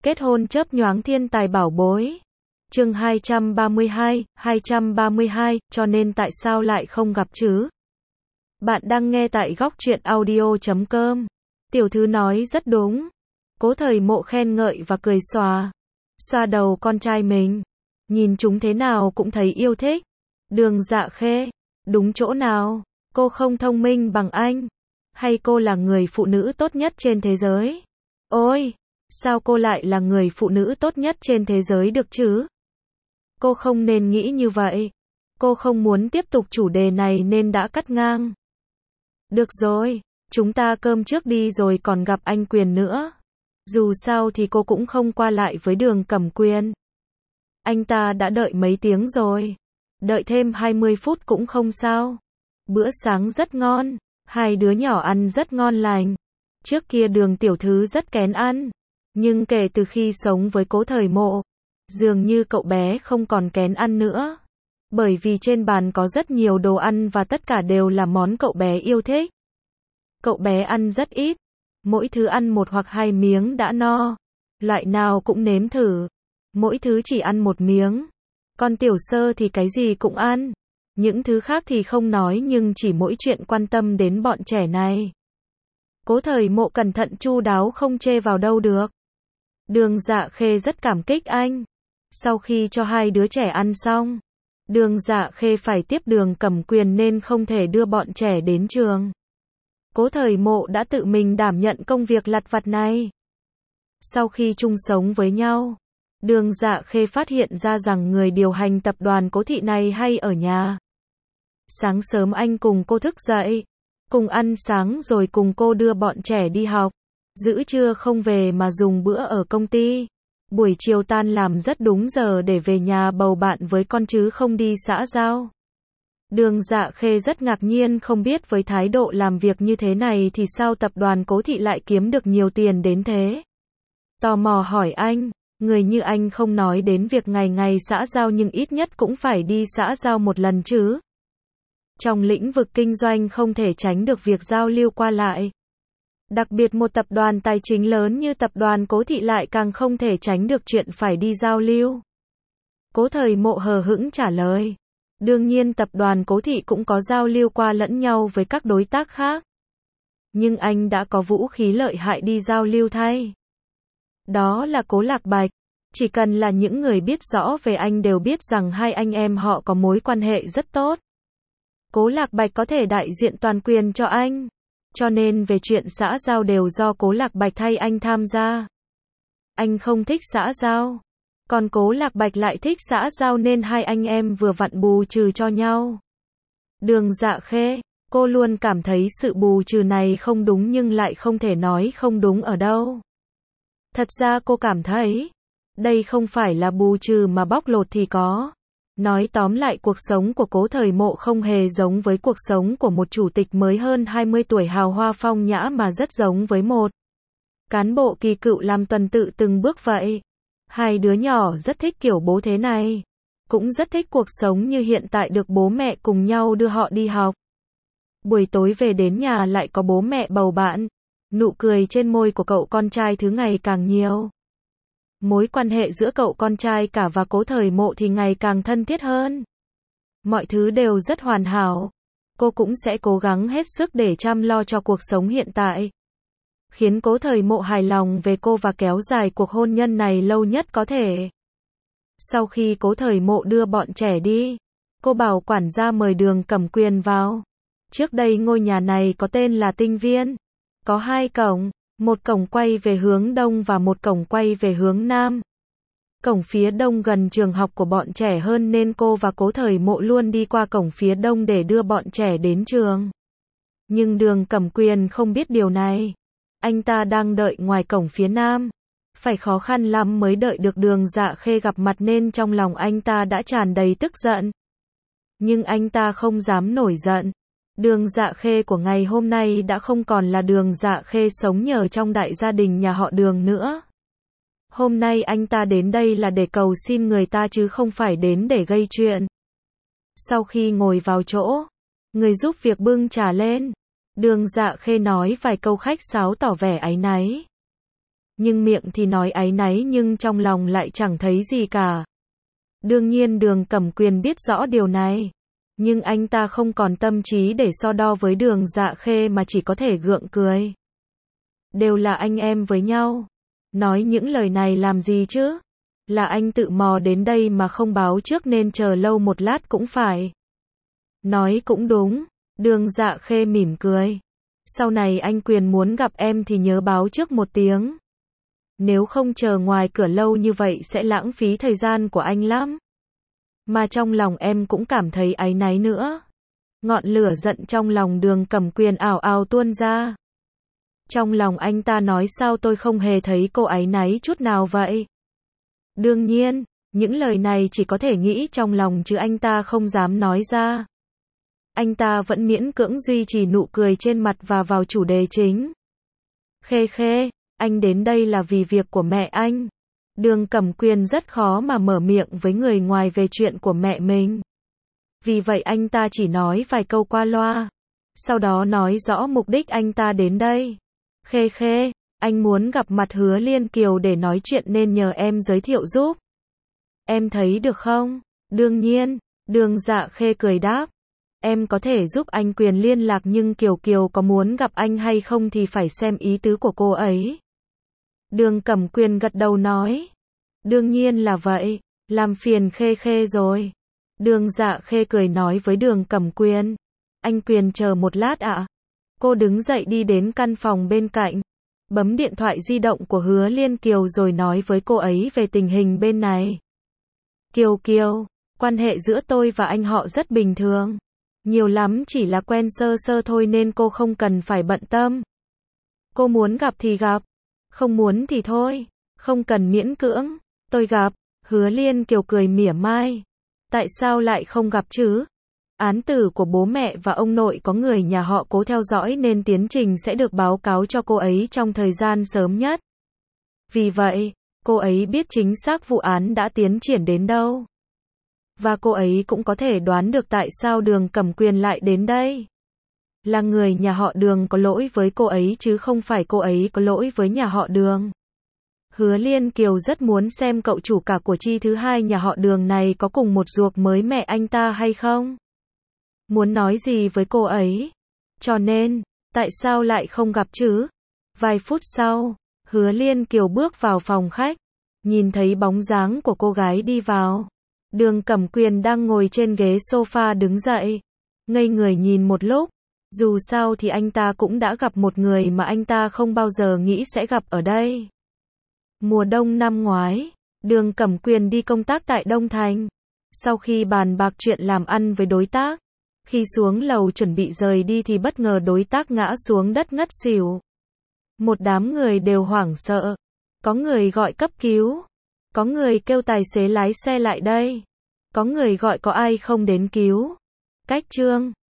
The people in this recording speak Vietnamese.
Kết hôn chớp nhoáng thiên tài bảo bối. Chương 232, cho nên tại sao lại không gặp chứ? Bạn đang nghe tại góc truyện audio.com. Tiểu thư nói rất đúng. Cố Thời Mộ khen ngợi và cười xòa. Xoa đầu con trai mình. Nhìn chúng thế nào cũng thấy yêu thích. Đường Dạ Khê. Đúng chỗ nào? Cô không thông minh bằng anh. Hay cô là người phụ nữ tốt nhất trên thế giới? Ôi! Sao cô lại là người phụ nữ tốt nhất trên thế giới được chứ? Cô không nên nghĩ như vậy. Cô không muốn tiếp tục chủ đề này nên đã cắt ngang. Được rồi, chúng ta cơm trước đi rồi còn gặp anh Quyền nữa. Dù sao thì cô cũng không qua lại với Đường Cẩm Quyền. Anh ta đã đợi mấy tiếng rồi. Đợi thêm 20 phút cũng không sao. Bữa sáng rất ngon, hai đứa nhỏ ăn rất ngon lành. Trước kia Đường tiểu thư rất kén ăn. Nhưng kể từ khi sống với Cố Thời Mộ, dường như cậu bé không còn kén ăn nữa. Bởi vì trên bàn có rất nhiều đồ ăn và tất cả đều là món cậu bé yêu thích. Cậu bé ăn rất ít, mỗi thứ ăn 1 hoặc 2 miếng đã no. Loại nào cũng nếm thử, mỗi thứ chỉ ăn 1 miếng. Còn Tiểu Sơ thì cái gì cũng ăn. Những thứ khác thì không nói nhưng chỉ mỗi chuyện quan tâm đến bọn trẻ này. Cố Thời Mộ cẩn thận chu đáo không chê vào đâu được. Đường Dạ Khê rất cảm kích anh. Sau khi cho hai đứa trẻ ăn xong, Đường Dạ Khê phải tiếp Đường Cẩm Quyền nên không thể đưa bọn trẻ đến trường. Cố Thời Mộ đã tự mình đảm nhận công việc lặt vặt này. Sau khi chung sống với nhau, Đường Dạ Khê phát hiện ra rằng người điều hành tập đoàn Cố thị này hay ở nhà. Sáng sớm anh cùng cô thức dậy, cùng ăn sáng rồi cùng cô đưa bọn trẻ đi học. Giữa trưa không về mà dùng bữa ở công ty. Buổi chiều tan làm rất đúng giờ để về nhà bầu bạn với con chứ không đi xã giao. Đường Dạ Khê rất ngạc nhiên không biết với thái độ làm việc như thế này thì sao tập đoàn Cố thị lại kiếm được nhiều tiền đến thế. Tò mò hỏi anh, người như anh không nói đến việc ngày ngày xã giao nhưng ít nhất cũng phải đi xã giao một lần chứ. Trong lĩnh vực kinh doanh không thể tránh được việc giao lưu qua lại. Đặc biệt một tập đoàn tài chính lớn như tập đoàn Cố thị lại càng không thể tránh được chuyện phải đi giao lưu. Cố Thời Mộ hờ hững trả lời. Đương nhiên tập đoàn Cố thị cũng có giao lưu qua lẫn nhau với các đối tác khác. Nhưng anh đã có vũ khí lợi hại đi giao lưu thay. Đó là Cố Lạc Bạch. Chỉ cần là những người biết rõ về anh đều biết rằng hai anh em họ có mối quan hệ rất tốt. Cố Lạc Bạch có thể đại diện toàn quyền cho anh. Cho nên về chuyện xã giao đều do Cố Lạc Bạch thay anh tham gia. Anh không thích xã giao. Còn Cố Lạc Bạch lại thích xã giao nên hai anh em vừa vặn bù trừ cho nhau. Đường Dạ Khê, cô luôn cảm thấy sự bù trừ này không đúng nhưng lại không thể nói không đúng ở đâu. Thật ra cô cảm thấy, đây không phải là bù trừ mà bóc lột thì có. Nói tóm lại cuộc sống của Cố Thời Mộ không hề giống với cuộc sống của một chủ tịch mới hơn 20 tuổi hào hoa phong nhã mà rất giống với một cán bộ kỳ cựu làm tuần tự từng bước vậy. Hai đứa nhỏ rất thích kiểu bố thế này. Cũng rất thích cuộc sống như hiện tại được bố mẹ cùng nhau đưa họ đi học. Buổi tối về đến nhà lại có bố mẹ bầu bạn. Nụ cười trên môi của cậu con trai thứ ngày càng nhiều. Mối quan hệ giữa cậu con trai cả và Cố Thời Mộ thì ngày càng thân thiết hơn. Mọi thứ đều rất hoàn hảo. Cô cũng sẽ cố gắng hết sức để chăm lo cho cuộc sống hiện tại. Khiến Cố Thời Mộ hài lòng về cô và kéo dài cuộc hôn nhân này lâu nhất có thể. Sau khi Cố Thời Mộ đưa bọn trẻ đi, cô bảo quản gia mời Đường Cẩm Quyền vào. Trước đây ngôi nhà này có tên là Tinh Viên. Có 2 cổng. Một cổng quay về hướng đông và một cổng quay về hướng nam. Cổng phía đông gần trường học của bọn trẻ hơn nên cô và Cố Thời Mộ luôn đi qua cổng phía đông để đưa bọn trẻ đến trường. Nhưng Đường Cẩm Quyền không biết điều này. Anh ta đang đợi ngoài cổng phía nam. Phải khó khăn lắm mới đợi được Đường Dạ Khê gặp mặt nên trong lòng anh ta đã tràn đầy tức giận. Nhưng anh ta không dám nổi giận. Đường Dạ Khê của ngày hôm nay đã không còn là Đường Dạ Khê sống nhờ trong đại gia đình nhà họ Đường nữa. Hôm nay anh ta đến đây là để cầu xin người ta chứ không phải đến để gây chuyện. Sau khi ngồi vào chỗ, người giúp việc bưng trà lên. Đường Dạ Khê nói vài câu khách sáo tỏ vẻ áy náy. Nhưng miệng thì nói áy náy nhưng trong lòng lại chẳng thấy gì cả. Đương nhiên Đường Cẩm Quyền biết rõ điều này. Nhưng anh ta không còn tâm trí để so đo với Đường Dạ Khê mà chỉ có thể gượng cười. Đều là anh em với nhau. Nói những lời này làm gì chứ? Là anh tự mò đến đây mà không báo trước nên chờ lâu một lát cũng phải. Nói cũng đúng. Đường Dạ Khê mỉm cười. Sau này anh Quyền muốn gặp em thì nhớ báo trước một tiếng. Nếu không chờ ngoài cửa lâu như vậy sẽ lãng phí thời gian của anh lắm. Mà trong lòng em cũng cảm thấy áy náy nữa. Ngọn lửa giận trong lòng Đường Cẩm Quyền ào ào tuôn ra. Trong lòng anh ta nói sao tôi không hề thấy cô áy náy chút nào vậy? Đương nhiên, những lời này chỉ có thể nghĩ trong lòng chứ anh ta không dám nói ra. Anh ta vẫn miễn cưỡng duy trì nụ cười trên mặt và vào chủ đề chính. Khê Khê, anh đến đây là vì việc của mẹ anh. Đường Cẩm Quyền rất khó mà mở miệng với người ngoài về chuyện của mẹ mình. Vì vậy anh ta chỉ nói vài câu qua loa. Sau đó nói rõ mục đích anh ta đến đây. Khê Khê, anh muốn gặp mặt Hứa Liên Kiều để nói chuyện nên nhờ em giới thiệu giúp. Em thấy được không? Đương nhiên, Đường Dạ Khê cười đáp. Em có thể giúp anh Quyền liên lạc nhưng Kiều Kiều có muốn gặp anh hay không thì phải xem ý tứ của cô ấy. Đường Cẩm Quyền gật đầu nói. Đương nhiên là vậy, làm phiền Khê Khê rồi. Đường Dạ Khê cười nói với Đường Cẩm Quyền. Anh Quyền chờ một lát ạ. Cô đứng dậy đi đến căn phòng bên cạnh. Bấm điện thoại di động của Hứa Liên Kiều rồi nói với cô ấy về tình hình bên này. Kiều Kiều, quan hệ giữa tôi và anh họ rất bình thường. Nhiều lắm chỉ là quen sơ sơ thôi nên cô không cần phải bận tâm. Cô muốn gặp thì gặp. Không muốn thì thôi. Không cần miễn cưỡng. Tôi gặp. Hứa Liên Kiều cười mỉa mai. Tại sao lại không gặp chứ? Án tử của bố mẹ và ông nội có người nhà họ Cố theo dõi nên tiến trình sẽ được báo cáo cho cô ấy trong thời gian sớm nhất. Vì vậy, cô ấy biết chính xác vụ án đã tiến triển đến đâu. Và cô ấy cũng có thể đoán được tại sao Đường Cẩm Quyền lại đến đây. Là người nhà họ Đường có lỗi với cô ấy chứ không phải cô ấy có lỗi với nhà họ Đường. Hứa Liên Kiều rất muốn xem cậu chủ cả của chi thứ hai nhà họ Đường này có cùng một ruột mới mẹ anh ta hay không. Muốn nói gì với cô ấy. Cho nên, tại sao lại không gặp chứ? Vài phút sau, Hứa Liên Kiều bước vào phòng khách. Nhìn thấy bóng dáng của cô gái đi vào. Đường Cẩm Quyền đang ngồi trên ghế sofa đứng dậy. Ngây người nhìn một lúc. Dù sao thì anh ta cũng đã gặp một người mà anh ta không bao giờ nghĩ sẽ gặp ở đây. Mùa đông năm ngoái, Đường Cẩm Quyền đi công tác tại Đông Thành. Sau khi bàn bạc chuyện làm ăn với đối tác, khi xuống lầu chuẩn bị rời đi thì bất ngờ đối tác ngã xuống đất ngất xỉu. Một đám người đều hoảng sợ. Có người gọi cấp cứu. Có người kêu tài xế lái xe lại đây. Có người gọi có ai không đến cứu. Cách chương